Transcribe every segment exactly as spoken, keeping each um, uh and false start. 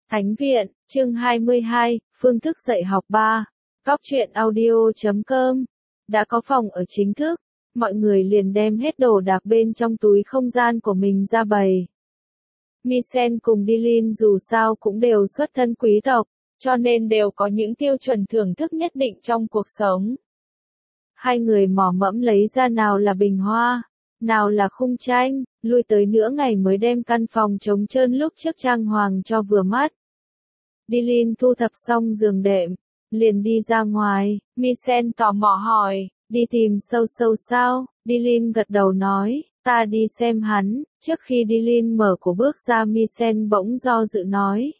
Thánh viện, chương hai mươi hai, phương thức dạy học ba. Cóc truyện audio chấm com. Đã có phòng ở chính thức, mọi người liền đem hết đồ đạc bên trong túi không gian của mình ra bày. Misen cùng Dilin dù sao cũng đều xuất thân quý tộc, cho nên đều có những tiêu chuẩn thưởng thức nhất định trong cuộc sống. Hai người mò mẫm lấy ra nào là bình hoa, nào là khung tranh, lui tới nửa ngày mới đem căn phòng trống trơn lúc trước trang hoàng cho vừa mắt. Dilin thu thập xong giường đệm, liền đi ra ngoài. Misen tò mò hỏi, đi tìm sâu sâu sao? Dilin gật đầu nói, ta đi xem hắn. Trước khi Dilin mở cổ bước ra, Misen bỗng do dự nói.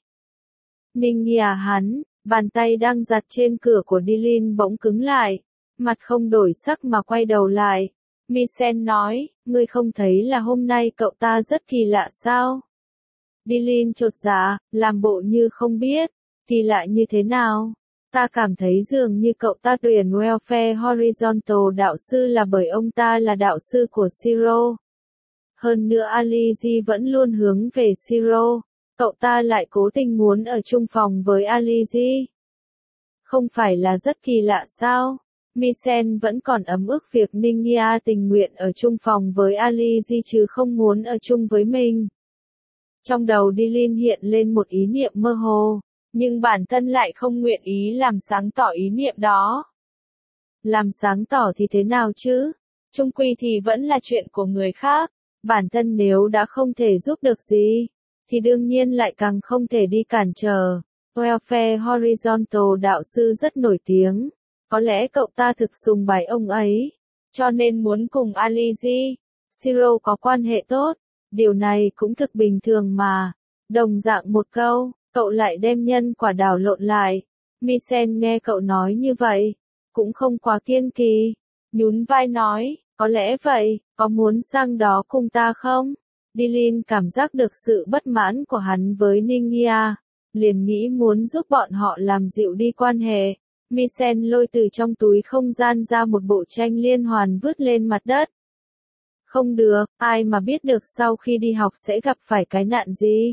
Ningia hắn, bàn tay đang giặt trên cửa của Dilin bỗng cứng lại, mặt không đổi sắc mà quay đầu lại. Misen nói, ngươi không thấy là hôm nay cậu ta rất kỳ lạ sao? Dilin chột dạ, làm bộ như không biết, kỳ lạ như thế nào? Ta cảm thấy dường như cậu ta tuyển Welfare Horizontal đạo sư là bởi ông ta là đạo sư của Shiro. Hơn nữa Alizi vẫn luôn hướng về Shiro, cậu ta lại cố tình muốn ở chung phòng với Alizi. Không phải là rất kỳ lạ sao? Misen vẫn còn ấm ức việc Ningia tình nguyện ở chung phòng với Alizi chứ không muốn ở chung với mình. Trong đầu Dilin hiện lên một ý niệm mơ hồ, nhưng bản thân lại không nguyện ý làm sáng tỏ ý niệm đó. Làm sáng tỏ thì thế nào chứ? Chung quy thì vẫn là chuyện của người khác, bản thân nếu đã không thể giúp được gì, thì đương nhiên lại càng không thể đi cản trở. Welfare Horizontal đạo sư rất nổi tiếng, có lẽ cậu ta thực sùng bái ông ấy, cho nên muốn cùng Alizi, Shiro có quan hệ tốt. Điều này cũng thực bình thường mà. Đồng dạng một câu, cậu lại đem nhân quả đảo lộn lại. Misen nghe cậu nói như vậy, cũng không quá kiên kỳ. Nhún vai nói, có lẽ vậy, có muốn sang đó cùng ta không? Dilin cảm giác được sự bất mãn của hắn với Ningia, liền nghĩ muốn giúp bọn họ làm dịu đi quan hệ. Misen lôi từ trong túi không gian ra một bộ tranh liên hoàn vứt lên mặt đất. Không được, ai mà biết được sau khi đi học sẽ gặp phải cái nạn gì.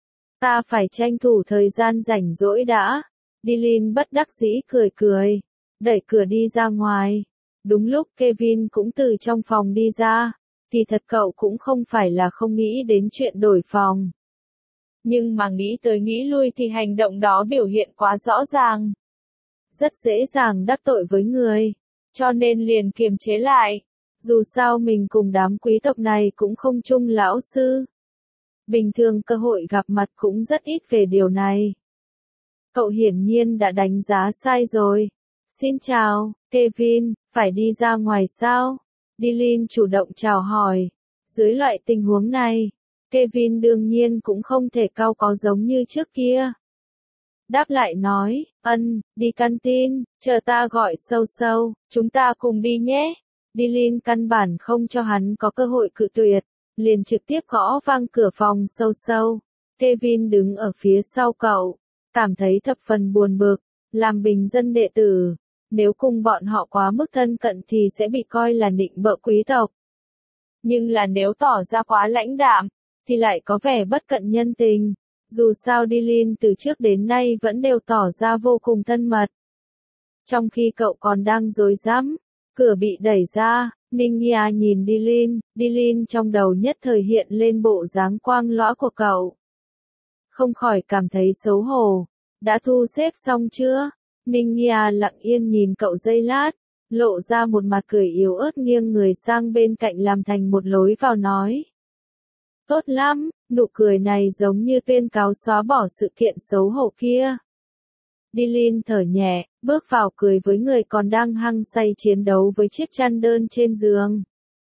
Ta phải tranh thủ thời gian rảnh rỗi đã. Dilin bất đắc dĩ cười cười, đẩy cửa đi ra ngoài. Đúng lúc Kevin cũng từ trong phòng đi ra, thì thật cậu cũng không phải là không nghĩ đến chuyện đổi phòng. Nhưng mà nghĩ tới nghĩ lui thì hành động đó biểu hiện quá rõ ràng. Rất dễ dàng đắc tội với người, cho nên liền kiềm chế lại. Dù sao mình cùng đám quý tộc này cũng không chung lão sư. Bình thường cơ hội gặp mặt cũng rất ít về điều này. Cậu hiển nhiên đã đánh giá sai rồi. Xin chào, Kevin, phải đi ra ngoài sao? Dilin chủ động chào hỏi. Dưới loại tình huống này, Kevin đương nhiên cũng không thể cau có giống như trước kia. Đáp lại nói, ân, đi canteen, chờ ta gọi sâu sâu, chúng ta cùng đi nhé. Dilin căn bản không cho hắn có cơ hội cự tuyệt, liền trực tiếp gõ vang cửa phòng sâu sâu. Kevin đứng ở phía sau cậu, cảm thấy thập phần buồn bực, làm bình dân đệ tử, nếu cùng bọn họ quá mức thân cận thì sẽ bị coi là nịnh bợ quý tộc. Nhưng là nếu tỏ ra quá lãnh đạm, thì lại có vẻ bất cận nhân tình. Dù sao Dilin từ trước đến nay vẫn đều tỏ ra vô cùng thân mật. Trong khi cậu còn đang rối rắm, cửa bị đẩy ra, Ningia nhìn Dilin, Dilin trong đầu nhất thời hiện lên bộ dáng quang lõa của cậu. Không khỏi cảm thấy xấu hổ. Đã thu xếp xong chưa? Ningia lặng yên nhìn cậu giây lát, lộ ra một mặt cười yếu ớt nghiêng người sang bên cạnh làm thành một lối vào nói. Tốt lắm, nụ cười này giống như tuyên cáo xóa bỏ sự kiện xấu hổ kia. Dilin thở nhẹ, bước vào cười với người còn đang hăng say chiến đấu với chiếc chăn đơn trên giường.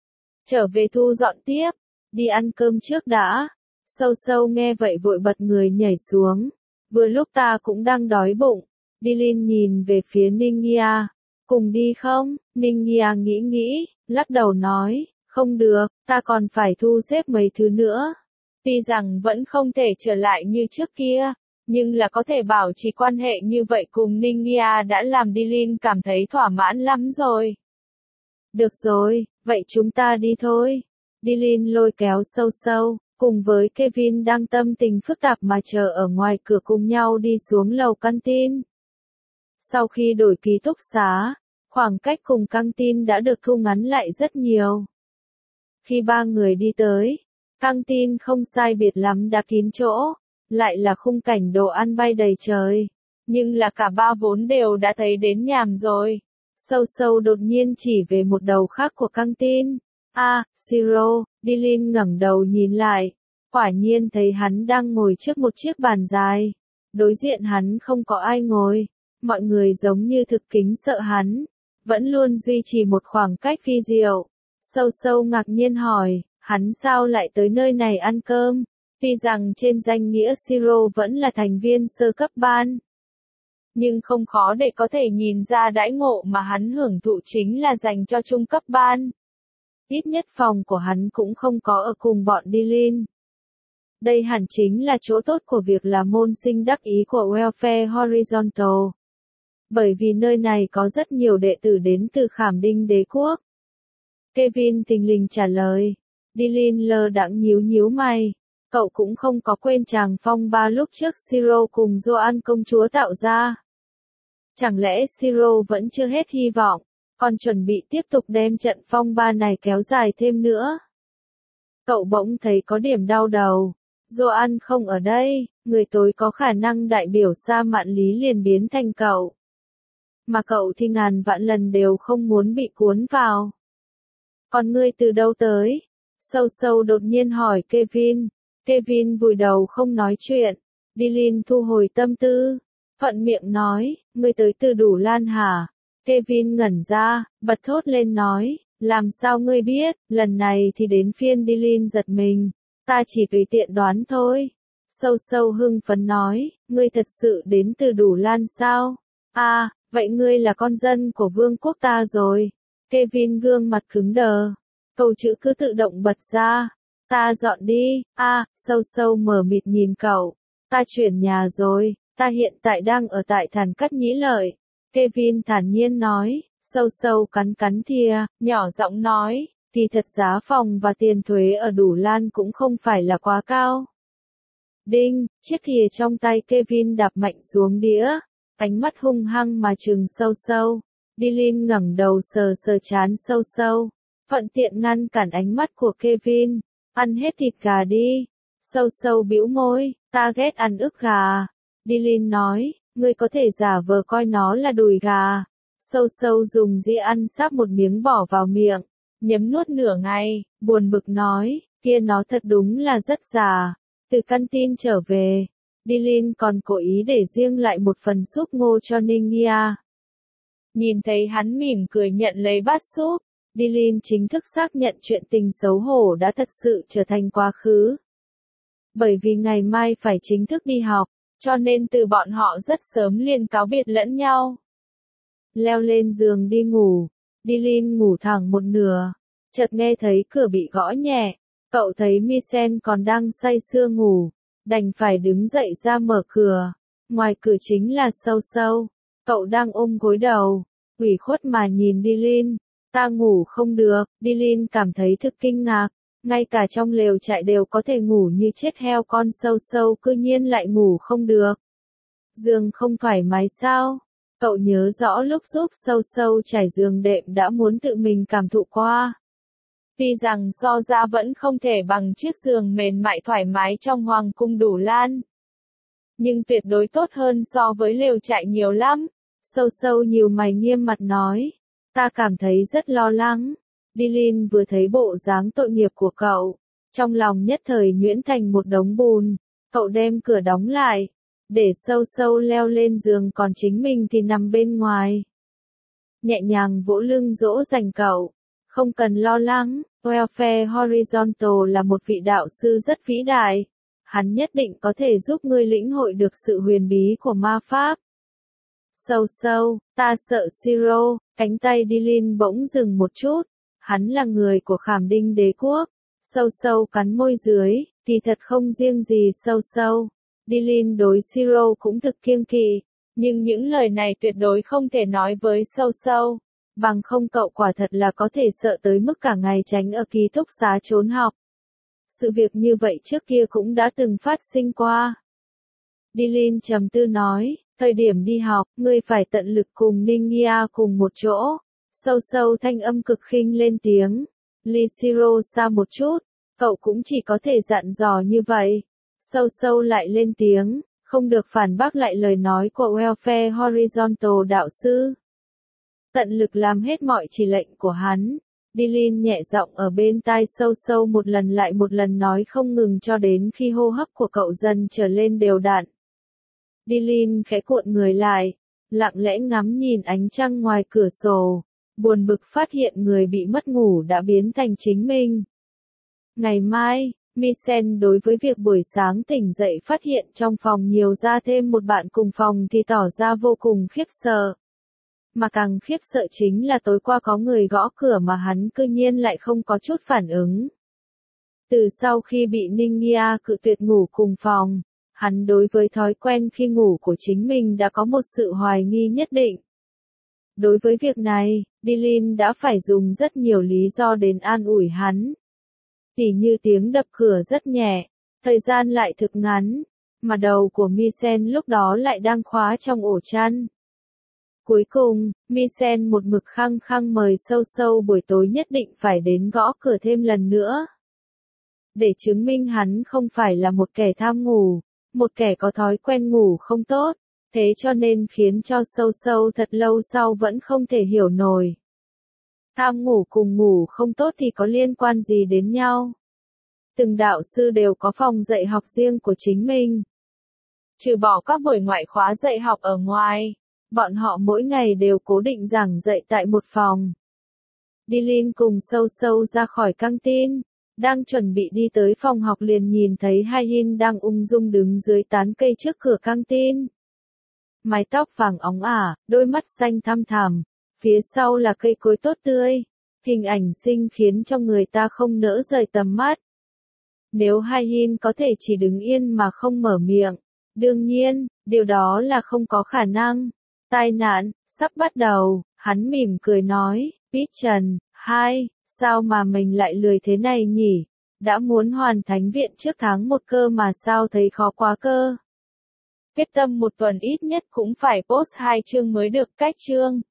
Trở về thu dọn tiếp, đi ăn cơm trước đã. Sâu sâu nghe vậy vội bật người nhảy xuống. Vừa lúc ta cũng đang đói bụng. Dilin nhìn về phía Ningia. Cùng đi không? Ningia nghĩ nghĩ, lắc đầu nói, không được, ta còn phải thu xếp mấy thứ nữa. Tuy rằng vẫn không thể trở lại như trước kia, nhưng là có thể bảo trì quan hệ như vậy cùng Ningia đã làm Dilin cảm thấy thỏa mãn lắm rồi. Được rồi, vậy chúng ta đi thôi. Dilin lôi kéo sâu sâu, cùng với Kevin đang tâm tình phức tạp mà chờ ở ngoài cửa cùng nhau đi xuống lầu căng tin. Sau khi đổi ký túc xá, khoảng cách cùng căng tin đã được thu ngắn lại rất nhiều. Khi ba người đi tới, căng tin không sai biệt lắm đã kín chỗ, lại là khung cảnh đồ ăn bay đầy trời. Nhưng là cả ba vốn đều đã thấy đến nhàm rồi. Sâu sâu đột nhiên chỉ về một đầu khác của căng tin. À, Siro, Dylan ngẩng đầu nhìn lại. Quả nhiên thấy hắn đang ngồi trước một chiếc bàn dài. Đối diện hắn không có ai ngồi. Mọi người giống như thực kính sợ hắn. Vẫn luôn duy trì một khoảng cách phi diệu. Sâu sâu ngạc nhiên hỏi, hắn sao lại tới nơi này ăn cơm? Tuy rằng trên danh nghĩa Siro vẫn là thành viên sơ cấp ban. Nhưng không khó để có thể nhìn ra đãi ngộ mà hắn hưởng thụ chính là dành cho trung cấp ban. Ít nhất phòng của hắn cũng không có ở cùng bọn Dylan. Đây hẳn chính là chỗ tốt của việc là môn sinh đắc ý của Welfare Horizontal. Bởi vì nơi này có rất nhiều đệ tử đến từ Khảm Đinh Đế Quốc. Kevin tình lình trả lời. Dylan lơ đãng nhíu nhíu mày. Cậu cũng không có quên chàng phong ba lúc trước Siro cùng Joan công chúa tạo ra. Chẳng lẽ Siro vẫn chưa hết hy vọng, còn chuẩn bị tiếp tục đem trận phong ba này kéo dài thêm nữa? Cậu bỗng thấy có điểm đau đầu. Joan không ở đây, người tối có khả năng đại biểu Sa Mạn Lý liền biến thành cậu. Mà cậu thì ngàn vạn lần đều không muốn bị cuốn vào. Còn ngươi từ đâu tới? Sâu sâu đột nhiên hỏi Kevin. Kevin vùi đầu không nói chuyện. Dylan thu hồi tâm tư. Thuận miệng nói, ngươi tới từ Đủ Lan hả? Kevin ngẩn ra, bật thốt lên nói, làm sao ngươi biết? Lần này thì đến phiên Dylan giật mình. Ta chỉ tùy tiện đoán thôi. Sâu sâu hưng phấn nói, ngươi thật sự đến từ Đủ Lan sao? À, vậy ngươi là con dân của vương quốc ta rồi. Kevin gương mặt cứng đờ. Câu chữ cứ tự động bật ra. Ta dọn đi. À, sâu sâu mở mịt nhìn cậu. Ta chuyển nhà rồi. Ta hiện tại đang ở tại Thản Cắt Nhĩ Lợi. Kevin thản nhiên nói. Sâu sâu cắn cắn thìa, nhỏ giọng nói. Thì thật giá phòng và tiền thuế ở Đủ Lan cũng không phải là quá cao. Đinh, chiếc thìa trong tay Kevin đạp mạnh xuống đĩa. Ánh mắt hung hăng mà trừng sâu sâu. Dylan ngẩng đầu sờ sờ chán sâu sâu. Thuận tiện ngăn cản ánh mắt của Kevin. Ăn hết thịt gà đi. Sâu sâu bĩu môi, ta ghét ăn ức gà. Dylan nói, ngươi có thể giả vờ coi nó là đùi gà. Sâu sâu dùng dĩa ăn sắp một miếng bỏ vào miệng. Nhấm nuốt nửa ngày, buồn bực nói, kia nó thật đúng là rất già. Từ căn tin trở về, Dylan còn cố ý để riêng lại một phần súp ngô cho Ningia. Nhìn thấy hắn mỉm cười nhận lấy bát súp, Dylan chính thức xác nhận chuyện tình xấu hổ đã thật sự trở thành quá khứ. Bởi vì ngày mai phải chính thức đi học, cho nên từ bọn họ rất sớm liền cáo biệt lẫn nhau. Leo lên giường đi ngủ, Dylan ngủ thẳng một nửa, chợt nghe thấy cửa bị gõ nhẹ, cậu thấy Michelle còn đang say sưa ngủ, đành phải đứng dậy ra mở cửa, ngoài cửa chính là sâu sâu, cậu đang ôm gối đầu, ủy khuất mà nhìn Dylan, ta ngủ không được, Dylan cảm thấy thực kinh ngạc, ngay cả trong lều trại đều có thể ngủ như chết heo con sâu sâu cư nhiên lại ngủ không được. Giường không thoải mái sao? Cậu nhớ rõ lúc giúp sâu sâu trải giường đệm đã muốn tự mình cảm thụ qua. Tuy rằng so ra vẫn không thể bằng chiếc giường mềm mại thoải mái trong hoàng cung Đủ Lan. Nhưng tuyệt đối tốt hơn so với lều trại nhiều lắm. Sâu sâu nhíu mày nghiêm mặt nói. Ta cảm thấy rất lo lắng. Dylan vừa thấy bộ dáng tội nghiệp của cậu. Trong lòng nhất thời nhuyễn thành một đống bùn. Cậu đem cửa đóng lại. Để sâu sâu leo lên giường còn chính mình thì nằm bên ngoài. Nhẹ nhàng vỗ lưng dỗ dành cậu. Không cần lo lắng, Welfare Horizontal là một vị đạo sư rất vĩ đại. Hắn nhất định có thể giúp ngươi lĩnh hội được sự huyền bí của ma pháp. Sâu sâu, ta sợ Siro, cánh tay Dylan bỗng dừng một chút. Hắn là người của Khảm Đinh Đế Quốc. Sâu sâu cắn môi dưới, thì thật không riêng gì sâu sâu. Dylan đối Siro cũng thực kiêng kỵ, nhưng những lời này tuyệt đối không thể nói với sâu sâu. Bằng không cậu quả thật là có thể sợ tới mức cả ngày tránh ở ký túc xá trốn học. sự việc như vậy trước kia cũng đã từng phát sinh qua. Dylan trầm tư nói, thời điểm đi học, ngươi phải tận lực cùng Ningia cùng một chỗ. Sâu sâu thanh âm cực khinh lên tiếng. Lyshiro xa một chút, cậu cũng chỉ có thể dặn dò như vậy. Sâu sâu lại lên tiếng, không được phản bác lại lời nói của Welfare Horizontal đạo sư. Tận lực làm hết mọi chỉ lệnh của hắn. Dylan nhẹ giọng ở bên tai sâu sâu một lần lại một lần nói không ngừng cho đến khi hô hấp của cậu dần trở lên đều đặn. Dylan khẽ cuộn người lại, lặng lẽ ngắm nhìn ánh trăng ngoài cửa sổ, buồn bực phát hiện người bị mất ngủ đã biến thành chính mình. Ngày mai, Misen đối với việc buổi sáng tỉnh dậy phát hiện trong phòng nhiều ra thêm một bạn cùng phòng thì tỏ ra vô cùng khiếp sợ. Mà càng khiếp sợ chính là tối qua có người gõ cửa mà hắn cư nhiên lại không có chút phản ứng. Từ sau khi bị Ningia cự tuyệt ngủ cùng phòng, hắn đối với thói quen khi ngủ của chính mình đã có một sự hoài nghi nhất định. Đối với việc này, Dylan đã phải dùng rất nhiều lý do đến an ủi hắn. Tỉ như tiếng đập cửa rất nhẹ, thời gian lại thực ngắn, mà đầu của Misen lúc đó lại đang khóa trong ổ chăn. Cuối cùng, Misen một mực khăng khăng mời sâu sâu buổi tối nhất định phải đến gõ cửa thêm lần nữa. Để chứng minh hắn không phải là một kẻ tham ngủ, một kẻ có thói quen ngủ không tốt, thế cho nên khiến cho sâu sâu thật lâu sau vẫn không thể hiểu nổi. Tham ngủ cùng ngủ không tốt thì có liên quan gì đến nhau? Từng đạo sư đều có phòng dạy học riêng của chính mình. Trừ bỏ các buổi ngoại khóa dạy học ở ngoài, bọn họ mỗi ngày đều cố định giảng dạy tại một phòng. Dylan cùng sâu sâu ra khỏi căng tin, đang chuẩn bị đi tới phòng học liền nhìn thấy Hayin đang ung dung đứng dưới tán cây trước cửa căng tin. Mái tóc vàng óng ả, đôi mắt xanh thăm thẳm, phía sau là cây cối tốt tươi, hình ảnh xinh khiến cho người ta không nỡ rời tầm mắt. Nếu Hayin có thể chỉ đứng yên mà không mở miệng, đương nhiên, điều đó là không có khả năng. Tai nạn, sắp bắt đầu, hắn mỉm cười nói, Pigeon, hai, sao mà mình lại lười thế này nhỉ? Đã muốn hoàn thành viện trước tháng một cơ mà sao thấy khó quá cơ? Quyết tâm một tuần ít nhất cũng phải post hai chương mới được, cách chương.